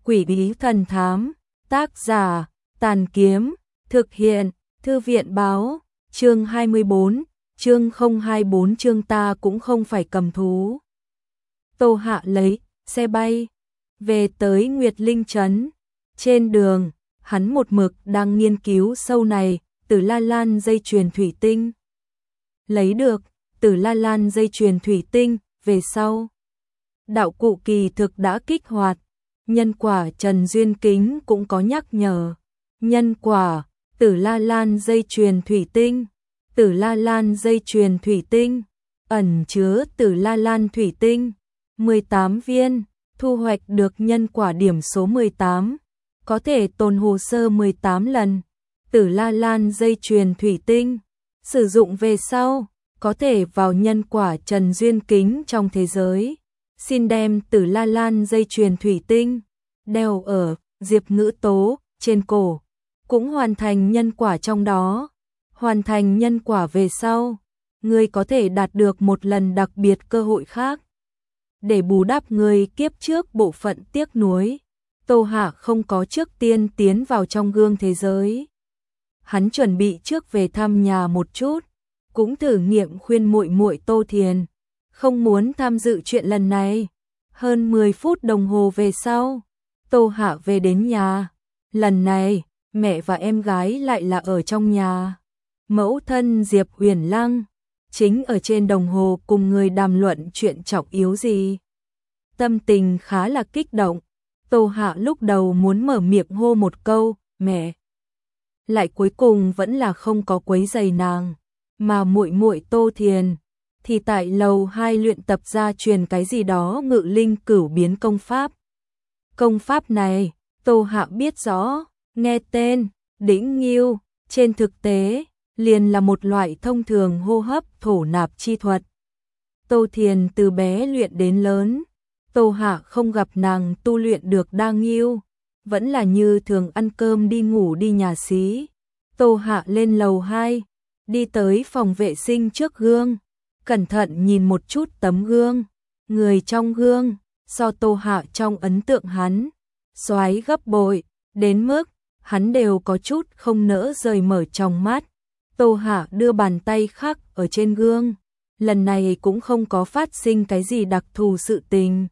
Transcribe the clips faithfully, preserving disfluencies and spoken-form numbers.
Quỷ bí thần thám, tác giả, Tàn Kiếm, thực hiện, Thư viện báo, chương hai mươi bốn, chương không hai bốn chương ta cũng không phải cầm thú. Tô Hạ lấy xe bay về tới Nguyệt Linh Trấn. Trên đường, hắn một mực đang nghiên cứu sâu này, Tử La Lan dây chuyền thủy tinh. Lấy được Tử La Lan dây chuyền thủy tinh về sau, đạo cụ kỳ thực đã kích hoạt. Nhân quả Trần Duyên Kính cũng có nhắc nhở. Nhân quả Tử La Lan dây chuyền thủy tinh. Tử La Lan dây chuyền thủy tinh ẩn chứa Tử La Lan thủy tinh mười tám viên, thu hoạch được nhân quả điểm số mười tám, có thể tồn hồ sơ mười tám lần. Tử La Lan dây chuyền thủy tinh sử dụng về sau, có thể vào nhân quả Trần Duyên Kính trong thế giới. Xin đem Tử La Lan dây chuyền thủy tinh đeo ở Diệp Ngữ Tố trên cổ, cũng hoàn thành nhân quả trong đó. Hoàn thành nhân quả về sau, ngươi có thể đạt được một lần đặc biệt cơ hội khác để bù đắp người kiếp trước bộ phận tiếc nuối. Tô Hạ không có trước tiên tiến vào trong gương thế giới. Hắn chuẩn bị trước về thăm nhà một chút, cũng thử nghiệm khuyên muội muội Tô Thiền không muốn tham dự chuyện lần này. Hơn mười phút đồng hồ về sau, Tô Hạ về đến nhà. Lần này, mẹ và em gái lại là ở trong nhà. Mẫu thân Diệp Huyền Lăng chính ở trên đồng hồ cùng người đàm luận chuyện trọng yếu gì. Tâm tình khá là kích động. Tô Hạ lúc đầu muốn mở miệng hô một câu, mẹ. Lại cuối cùng vẫn là không có quấy rầy nàng, mà muội muội Tô Thiền thì tại lầu hai luyện tập ra truyền cái gì đó ngự linh cửu biến công pháp. Công pháp này, Tô Hạ biết rõ, nghe tên, đĩnh nghiêu, trên thực tế, liền là một loại thông thường hô hấp thổ nạp chi thuật. Tô Thiền từ bé luyện đến lớn, Tô Hạ không gặp nàng tu luyện được đa nghiêu, vẫn là như thường ăn cơm đi ngủ đi nhà xí. Tô Hạ lên lầu hai, đi tới phòng vệ sinh trước gương, cẩn thận nhìn một chút tấm gương. Người trong gương, so Tô Hạ trong ấn tượng hắn, xoáy gấp bội, đến mức hắn đều có chút không nỡ rời mở trong mắt. Tô Hạ đưa bàn tay khắc ở trên gương, lần này cũng không có phát sinh cái gì đặc thù sự tình.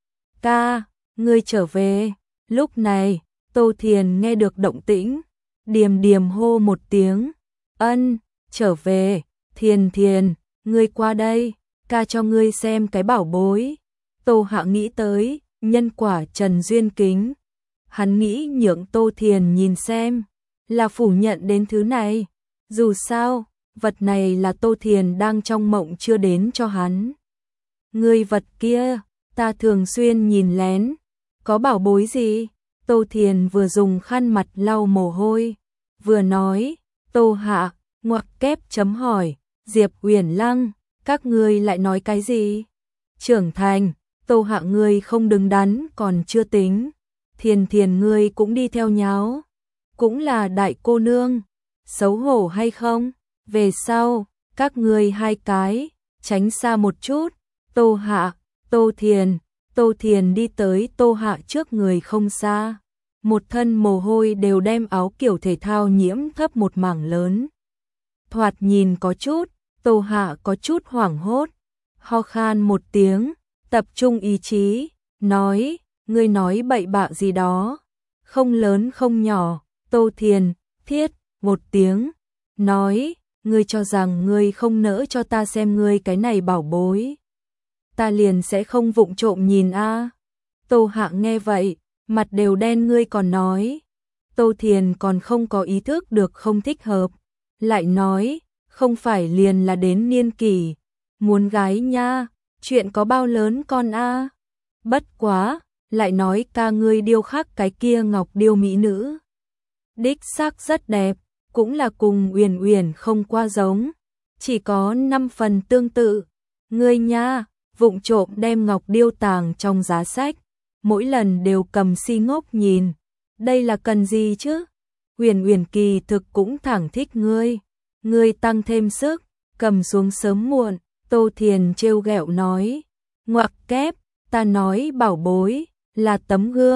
Ca, ngươi trở về. Lúc này, Tô Thiền nghe được động tĩnh, điềm điềm hô một tiếng, ân, trở về. Thiền Thiền, ngươi qua đây, ca cho ngươi xem cái bảo bối. Tô Hạ nghĩ tới nhân quả Trần Duyên Kính, hắn nghĩ nhượng Tô Thiền nhìn xem, là phủ nhận đến thứ này. Dù sao, vật này là Tô Thiền đang trong mộng chưa đến cho hắn. Ngươi vật kia, ta thường xuyên nhìn lén, có bảo bối gì? Tô Thiền vừa dùng khăn mặt lau mồ hôi, vừa nói. Tô Hạ, ngoặc kép chấm hỏi, Diệp Huyền Lăng, các ngươi lại nói cái gì? Trưởng thành, Tô Hạ ngươi không đứng đắn còn chưa tính, Thiền Thiền ngươi cũng đi theo nháo, cũng là đại cô nương, xấu hổ hay không? Về sau, các ngươi hai cái, tránh xa một chút. Tô Hạ, Tô Thiền, Tô Thiền đi tới Tô Hạ trước người không xa, một thân mồ hôi đều đem áo kiểu thể thao nhiễm thấp một mảng lớn. Thoạt nhìn có chút, Tô Hạ có chút hoảng hốt, ho khan một tiếng, tập trung ý chí, nói, ngươi nói bậy bạ gì đó, không lớn không nhỏ. Tô Thiền, thiết, một tiếng, nói, ngươi cho rằng ngươi không nỡ cho ta xem ngươi cái này bảo bối, ta liền sẽ không vụng trộm nhìn a. À. Tô Hạ nghe vậy, mặt đều đen. Ngươi còn nói. Tô Thiền còn không có ý thức được không thích hợp, lại nói, không phải liền là đến niên kỷ muốn gái nha, chuyện có bao lớn con a. À. Bất quá, lại nói ca ngươi điêu khắc cái kia ngọc điêu mỹ nữ, đích xác rất đẹp, cũng là cùng Uyển Uyển không qua giống, chỉ có năm phần tương tự. Ngươi nha, vụng trộm đem ngọc điêu tàng trong giá sách, mỗi lần đều cầm si ngốc nhìn, đây là cần gì chứ? Uyển Uyển kỳ thực cũng thẳng thích ngươi, ngươi tăng thêm sức, cầm xuống sớm muộn. Tô Thiền trêu ghẹo nói, ngoặc kép, ta nói bảo bối là tấm gương,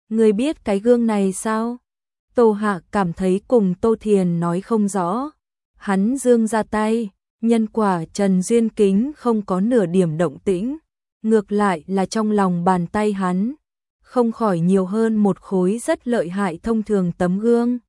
Ngươi biết cái gương này sao? Tô Hạ cảm thấy cùng Tô Thiền nói không rõ. Hắn giương ra tay, nhân quả Trần Duyên Kính không có nửa điểm động tĩnh. Ngược lại là trong lòng bàn tay hắn, không khỏi nhiều hơn một khối rất lợi hại thông thường tấm gương.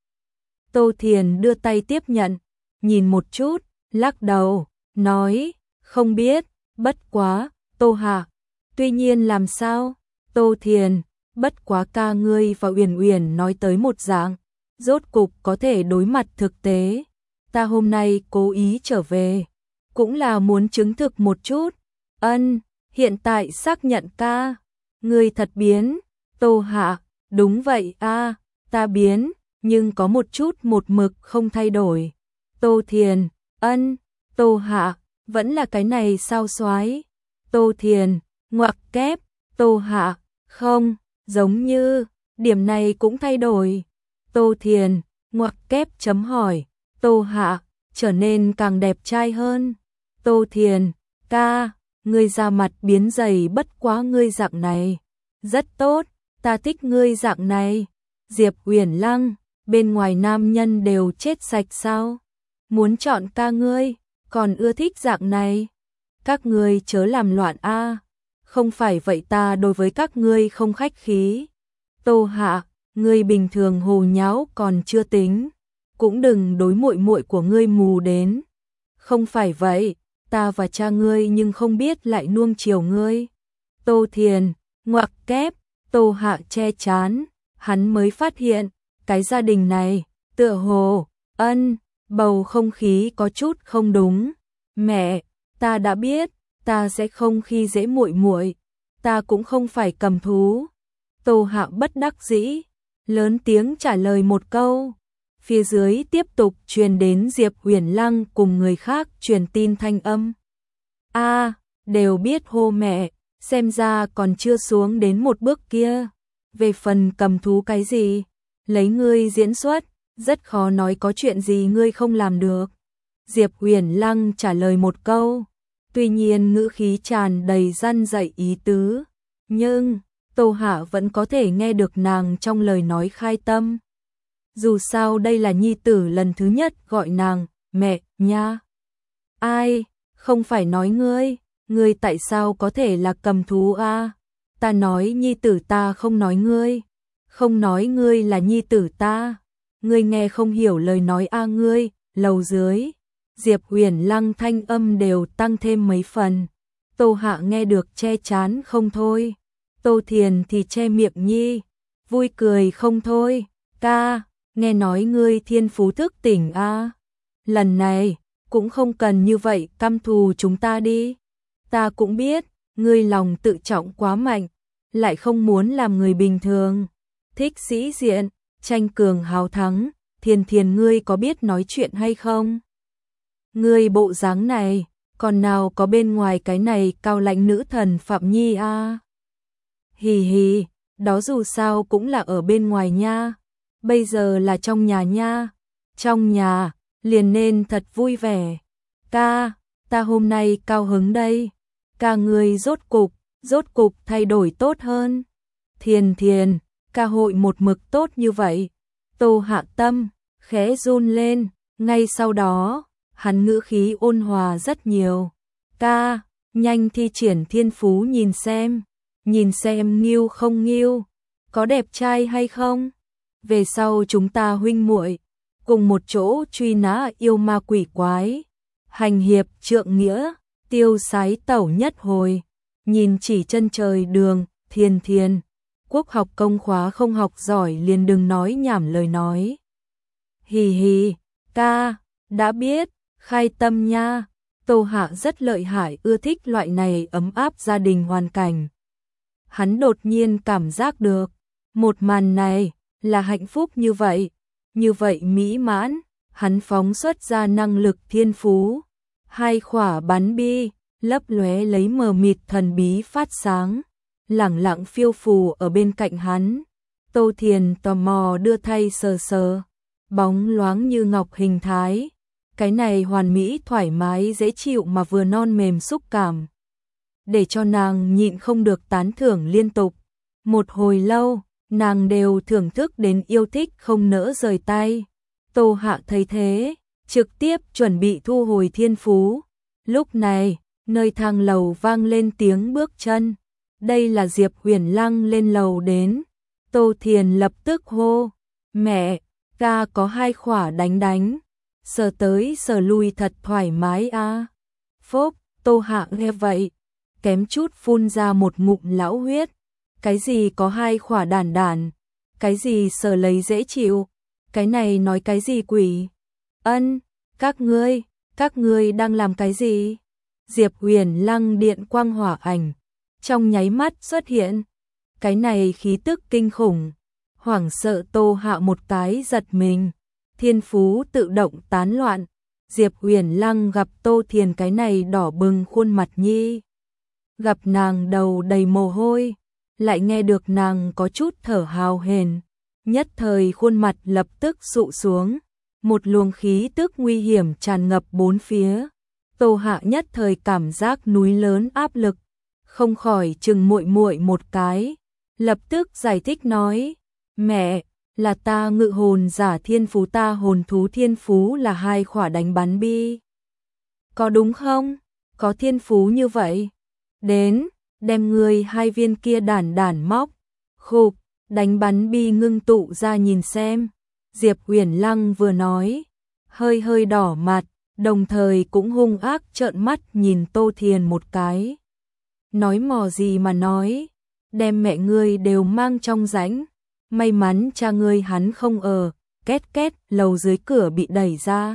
Tô Thiền đưa tay tiếp nhận, nhìn một chút, lắc đầu, nói, không biết, bất quá, Tô Hạ. Tuy nhiên làm sao? Tô Thiền, bất quá ca ngươi và Uyển Uyển nói tới một dạng, rốt cục có thể đối mặt thực tế. Ta hôm nay cố ý trở về, cũng là muốn chứng thực một chút. Ân, hiện tại xác nhận ca, ngươi thật biến. Tô Hạ, đúng vậy a, ta biến, nhưng có một chút một mực không thay đổi. Tô Thiền, ân, Tô Hạ, vẫn là cái này sao soái. Tô Thiền, ngoặc kép, Tô Hạ, không, giống như, điểm này cũng thay đổi. Tô Thiền, ngoặc kép chấm hỏi, Tô Hạ, trở nên càng đẹp trai hơn. Tô Thiền, ca, ngươi da mặt biến dày bất quá ngươi dạng này. Rất tốt, ta thích ngươi dạng này. Diệp Uyển Lăng, bên ngoài nam nhân đều chết sạch sao? Muốn chọn ca ngươi, còn ưa thích dạng này. Các ngươi chớ làm loạn a, không phải vậy ta đối với các ngươi không khách khí. Tô Hạ, ngươi bình thường hồ nháo còn chưa tính, cũng đừng đối muội muội của ngươi mù đến. Không phải vậy, ta và cha ngươi nhưng không biết lại nuông chiều ngươi. Tô Thiền, ngoặc kép, Tô Hạ che chán, hắn mới phát hiện, cái gia đình này, tựa hồ, ân, bầu không khí có chút không đúng. Mẹ, ta đã biết, ta sẽ không khi dễ muội muội, ta cũng không phải cầm thú. Tô Hạ bất đắc dĩ, lớn tiếng trả lời một câu. Phía dưới tiếp tục truyền đến Diệp Uyển Lăng cùng người khác truyền tin thanh âm. A, đều biết hô mẹ, xem ra còn chưa xuống đến một bước kia. Về phần cầm thú cái gì, lấy ngươi diễn xuất, rất khó nói có chuyện gì ngươi không làm được. Diệp Uyển Lăng trả lời một câu, tuy nhiên ngữ khí tràn đầy răn dạy ý tứ, nhưng Tô Hạ vẫn có thể nghe được nàng trong lời nói khai tâm. Dù sao đây là nhi tử lần thứ nhất gọi nàng mẹ nha. Ai, không phải nói ngươi, ngươi tại sao có thể là cầm thú a? Ta nói nhi tử ta không nói ngươi, không nói ngươi là nhi tử ta. Ngươi nghe không hiểu lời nói a ngươi, lầu dưới. Diệp Uyển Lăng thanh âm đều tăng thêm mấy phần. Tô Hạ nghe được che chán không thôi. Tô Thiền thì che miệng nhi, vui cười không thôi. Ca, nghe nói ngươi thiên phú thức tỉnh a. Lần này, cũng không cần như vậy căm thù chúng ta đi. Ta cũng biết, ngươi lòng tự trọng quá mạnh, lại không muốn làm người bình thường. Thích sĩ diện, tranh cường hào thắng, Thiền Thiền ngươi có biết nói chuyện hay không? Ngươi bộ dáng này, còn nào có bên ngoài cái này cao lãnh nữ thần Phạm Nhi a. À? Hì hì, đó dù sao cũng là ở bên ngoài nha, bây giờ là trong nhà nha. Trong nhà, liền nên thật vui vẻ. Ca, ta hôm nay cao hứng đây. Ca ngươi rốt cục, rốt cục thay đổi tốt hơn. Thiền Thiền, ca hội một mực tốt như vậy. Tô Hạ tâm, khẽ run lên, ngay sau đó, hắn ngữ khí ôn hòa rất nhiều. Ca, nhanh thi triển thiên phú nhìn xem, nhìn xem nghiêu không nghiêu, có đẹp trai hay không. Về sau chúng ta huynh muội cùng một chỗ truy nã yêu ma quỷ quái, hành hiệp trượng nghĩa, tiêu sái tẩu nhất hồi, nhìn chỉ chân trời đường. Thiền Thiền, quốc học công khóa không học giỏi liền đừng nói nhảm lời nói. Hì hì, ca, đã biết, khai tâm nha. Tô Hạ rất lợi hại, ưa thích loại này ấm áp gia đình hoàn cảnh. Hắn đột nhiên cảm giác được, một màn này là hạnh phúc như vậy, như vậy mỹ mãn. Hắn phóng xuất ra năng lực thiên phú, hai khỏa bắn bi lấp lóe lấy mờ mịt thần bí phát sáng, lẳng lặng phiêu phù ở bên cạnh hắn. Tô Thiền tò mò đưa tay sờ sờ, bóng loáng như ngọc hình thái, cái này hoàn mỹ thoải mái dễ chịu mà vừa non mềm xúc cảm, để cho nàng nhịn không được tán thưởng liên tục. Một hồi lâu, nàng đều thưởng thức đến yêu thích không nỡ rời tay. Tô Hạ thấy thế, trực tiếp chuẩn bị thu hồi thiên phú. Lúc này, nơi thang lầu vang lên tiếng bước chân. Đây là Diệp Huyền Lăng lên lầu đến. Tô Thiền lập tức hô, mẹ, ca có hai khỏa đánh đánh. Sờ tới sờ lui thật thoải mái a. À. Phốp, Tô Hạ nghe vậy, kém chút phun ra một ngụm lão huyết. Cái gì có hai khỏa đản đản, cái gì sờ lấy dễ chịu, cái này nói cái gì quỷ. Ân, các ngươi, các ngươi đang làm cái gì? Diệp Huyền Lăng điện quang hỏa ảnh, trong nháy mắt xuất hiện. Cái này khí tức kinh khủng, hoảng sợ Tô Hạ một cái giật mình, thiên phú tự động tán loạn. Diệp Huyền Lăng gặp Tô Thiền cái này đỏ bừng khuôn mặt nhi, gặp nàng đầu đầy mồ hôi, lại nghe được nàng có chút thở hào hển, nhất thời khuôn mặt lập tức sụ xuống, một luồng khí tức nguy hiểm tràn ngập bốn phía. Tô Hạ nhất thời cảm giác núi lớn áp lực, không khỏi chừng muội muội một cái, lập tức giải thích nói, mẹ, là ta ngự hồn giả thiên phú, ta hồn thú thiên phú là hai khỏa đánh bắn bi. Có đúng không? Có thiên phú như vậy. Đến, đem người hai viên kia đản đản móc, khục, đánh bắn bi ngưng tụ ra nhìn xem. Diệp Huyền Lăng vừa nói, hơi hơi đỏ mặt, đồng thời cũng hung ác trợn mắt nhìn Tô Thiền một cái. Nói mò gì mà nói, đem mẹ ngươi đều mang trong rãnh. May mắn cha ngươi hắn không ở, két két, lầu dưới cửa bị đẩy ra.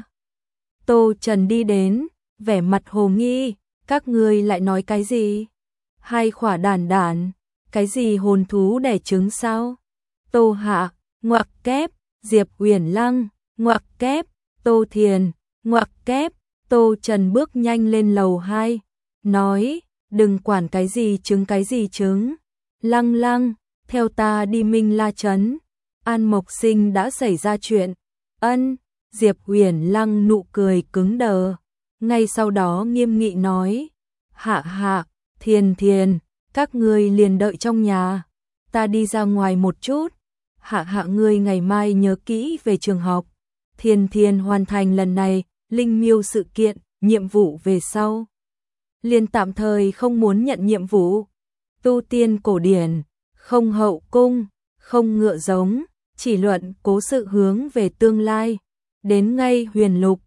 Tô Trần đi đến, vẻ mặt hồ nghi, các ngươi lại nói cái gì? Hai khỏa đản đản, cái gì hồn thú đẻ trứng sao? Tô Hạ, ngoặc kép, Diệp Huyền Lăng, ngoặc kép, Tô Thiền, ngoặc kép. Tô Trần bước nhanh lên lầu hai, nói, đừng quản cái gì trứng cái gì trứng. Lăng Lăng, theo ta đi Minh La Trấn. An Mộc Sinh đã xảy ra chuyện. Ân, Diệp Huyền Lăng nụ cười cứng đờ. Ngay sau đó nghiêm nghị nói, Hạ Hạ, Thiền Thiền, các ngươi liền đợi trong nhà, ta đi ra ngoài một chút. Hạ Hạ ngươi ngày mai nhớ kỹ về trường học. Thiền Thiền hoàn thành lần này linh miêu sự kiện, nhiệm vụ về sau liền tạm thời không muốn nhận nhiệm vụ. Tu tiên cổ điển, không hậu cung, không ngựa giống, chỉ luận cố sự hướng về tương lai. Đến ngay huyền lục,